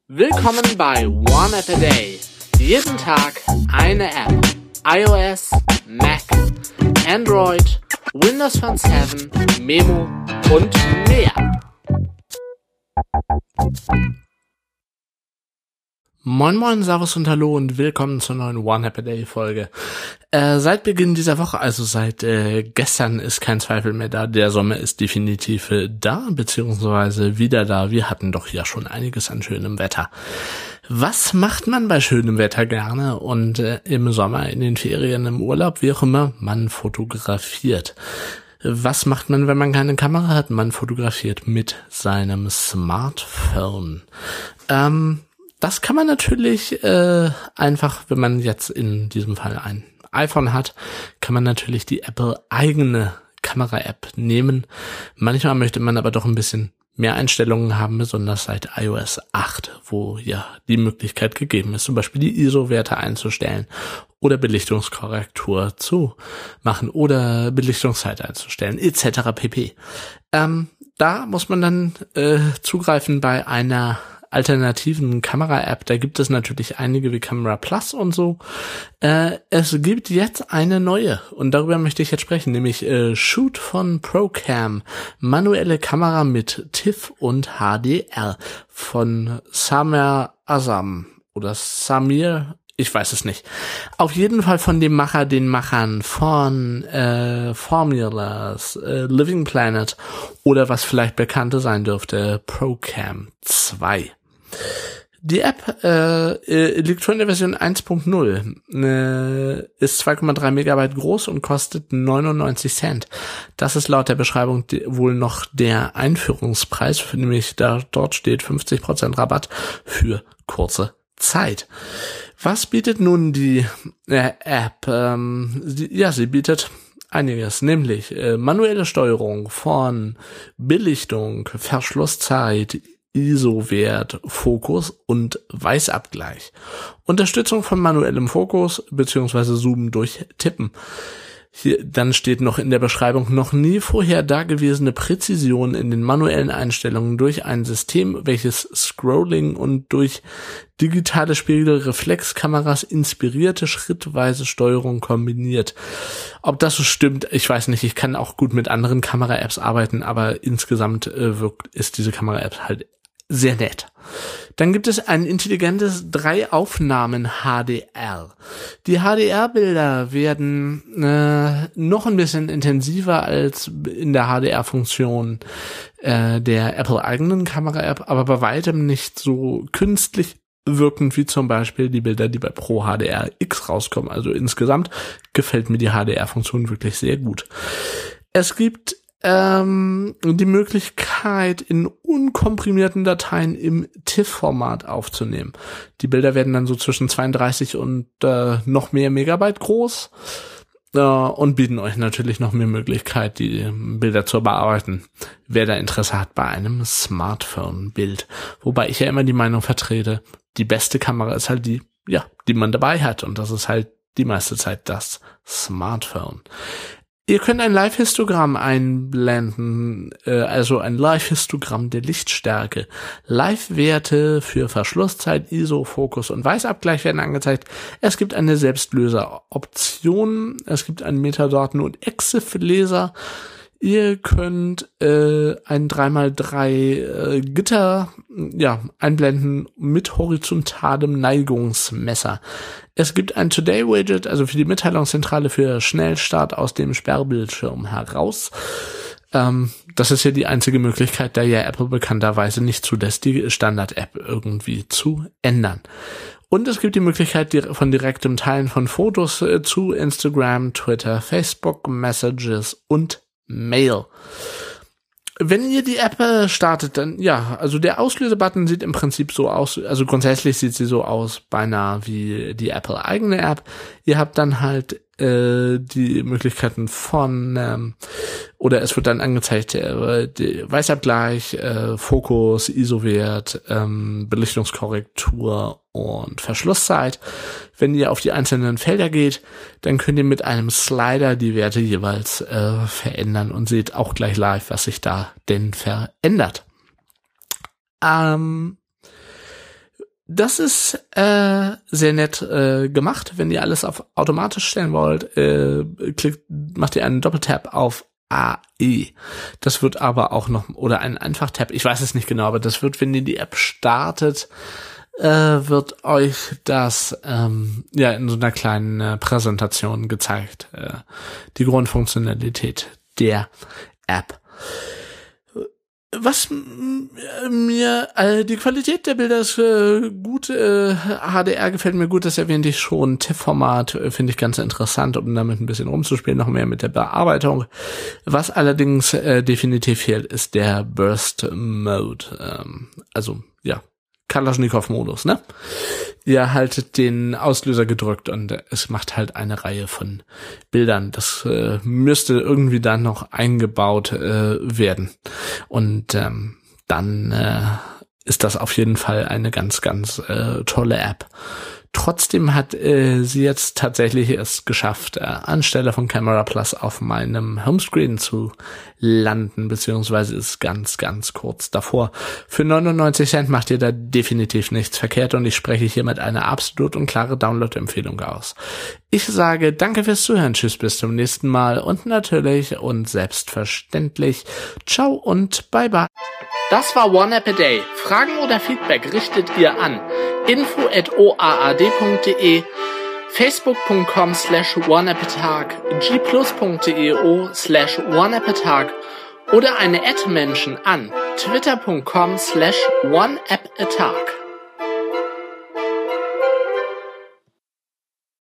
Willkommen bei One App a Day. Jeden Tag eine App. iOS, Mac, Android, Windows Phone 7, Memo und mehr. Moin moin, servus und hallo und willkommen zur neuen One App a Day Folge. Seit Beginn dieser Woche, also seit gestern, ist kein Zweifel mehr da. Der Sommer ist definitiv da, beziehungsweise wieder da. Wir hatten doch ja schon einiges an schönem Wetter. Was macht man bei schönem Wetter gerne? Und im Sommer, in den Ferien, im Urlaub, wie auch immer, man fotografiert. Was macht man, wenn man keine Kamera hat? Man fotografiert mit seinem Smartphone. Das kann man natürlich einfach, wenn man jetzt in diesem Fall ein iPhone hat, kann man natürlich die Apple-eigene Kamera-App nehmen. Manchmal möchte man aber doch ein bisschen mehr Einstellungen haben, besonders seit iOS 8, wo ja die Möglichkeit gegeben ist, zum Beispiel die ISO-Werte einzustellen oder Belichtungskorrektur zu machen oder Belichtungszeit einzustellen, etc. pp. Da muss man dann zugreifen bei einer alternativen Kamera-App. Da gibt es natürlich einige wie Camera Plus und so. Es gibt jetzt eine neue und darüber möchte ich jetzt sprechen, nämlich Shoot von Procam. Manuelle Kamera mit TIFF und HDR von Samir Azam oder Samir, ich weiß es nicht. Auf jeden Fall von den Machern von Formulas, Living Planet oder was vielleicht bekannter sein dürfte, Procam 2. Die App liegt schon in der Version 1.0, ist 2,3 Megabyte groß und kostet 99 Cent. Das ist laut der Beschreibung wohl noch der Einführungspreis, nämlich dort steht 50% Rabatt für kurze Zeit. Was bietet nun die App? Sie bietet einiges, nämlich manuelle Steuerung von Belichtung, Verschlusszeit, ISO-Wert, Fokus und Weißabgleich. Unterstützung von manuellem Fokus bzw. Zoomen durch Tippen. Hier, dann steht noch in der Beschreibung, noch nie vorher dagewesene Präzision in den manuellen Einstellungen durch ein System, welches Scrolling und durch digitale Spiegelreflexkameras inspirierte schrittweise Steuerung kombiniert. Ob das so stimmt, ich weiß nicht. Ich kann auch gut mit anderen Kamera-Apps arbeiten, aber insgesamt ist diese Kamera-App halt sehr nett. Dann gibt es ein intelligentes 3-Aufnahmen HDR. Die HDR-Bilder werden noch ein bisschen intensiver als in der HDR-Funktion der Apple-eigenen Kamera-App, aber bei weitem nicht so künstlich wirkend wie zum Beispiel die Bilder, die bei Pro HDR X rauskommen. Also insgesamt gefällt mir die HDR-Funktion wirklich sehr gut. Es gibt die Möglichkeit, in unkomprimierten Dateien im TIFF-Format aufzunehmen. Die Bilder werden dann so zwischen 32 und noch mehr Megabyte groß und bieten euch natürlich noch mehr Möglichkeit, die Bilder zu bearbeiten, wer da Interesse hat bei einem Smartphone-Bild. Wobei ich ja immer die Meinung vertrete, die beste Kamera ist halt die man dabei hat, und das ist halt die meiste Zeit das Smartphone. Ihr könnt ein Live-Histogramm einblenden, also ein Live-Histogramm der Lichtstärke. Live-Werte für Verschlusszeit, ISO, Fokus und Weißabgleich werden angezeigt. Es gibt eine Selbstlöser-Option, es gibt einen Metadaten- und EXIF-Leser. Ihr könnt ein 3x3 Gitter einblenden mit horizontalem Neigungsmesser. Es gibt ein Today-Widget, also für die Mitteilungszentrale für Schnellstart aus dem Sperrbildschirm heraus. Das ist ja die einzige Möglichkeit, da ja Apple bekannterweise nicht zulässt, die Standard-App irgendwie zu ändern. Und es gibt die Möglichkeit von direktem Teilen von Fotos zu Instagram, Twitter, Facebook, Messages und Mail. Wenn ihr die App startet, dann also der Auslösebutton sieht im Prinzip so aus, also grundsätzlich sieht sie so aus, beinahe wie die Apple-eigene App. Ihr habt dann halt die Möglichkeiten von, oder es wird dann angezeigt, Weißabgleich, Fokus, ISO-Wert, Belichtungskorrektur und Verschlusszeit. Wenn ihr auf die einzelnen Felder geht, dann könnt ihr mit einem Slider die Werte jeweils verändern und seht auch gleich live, was sich da denn verändert. Das ist sehr nett gemacht. Wenn ihr alles auf automatisch stellen wollt, macht ihr einen Doppeltap auf AI. Das wird aber auch noch, oder einen Einfach-Tab, ich weiß es nicht genau, aber das wird, wenn ihr die App startet, wird euch das in so einer kleinen Präsentation gezeigt. Die Grundfunktionalität der App. Was mir, die Qualität der Bilder ist gut, HDR gefällt mir gut, das erwähnte ich schon. TIFF-Format finde ich ganz interessant, um damit ein bisschen rumzuspielen, noch mehr mit der Bearbeitung. Was allerdings definitiv fehlt, ist der Burst Mode. Kalaschnikow-Modus, ne? Ihr haltet den Auslöser gedrückt und es macht halt eine Reihe von Bildern. Das müsste irgendwie dann noch eingebaut werden. Und dann ist das auf jeden Fall eine ganz, ganz tolle App. Trotzdem hat sie jetzt tatsächlich es geschafft, anstelle von Camera Plus auf meinem Homescreen zu landen, beziehungsweise ist ganz, ganz kurz davor. Für 99 Cent macht ihr da definitiv nichts verkehrt und ich spreche hiermit eine absolut und klare Download-Empfehlung aus. Ich sage danke fürs Zuhören, tschüss, bis zum nächsten Mal und natürlich und selbstverständlich ciao und bye bye. Das war One App a Day. Fragen oder Feedback richtet ihr an info@oaad.de, facebook.com/oneappatag, gplus.io/oneappatag oder eine @Menschen an twitter.com/oneappatag.